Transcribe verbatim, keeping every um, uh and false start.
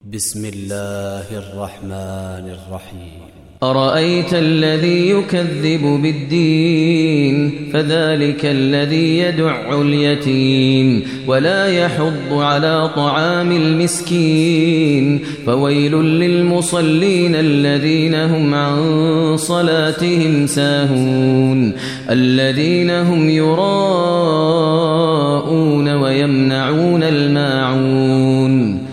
بسم الله الرحمن الرحيم. أرأيت الذي يكذب بالدين فذلك الذي يدع اليتيم ولا يحض على طعام المسكين فويل للمصلين الذين هم عن صلاتهم ساهون الذين هم يراءون ويمنعون الماعون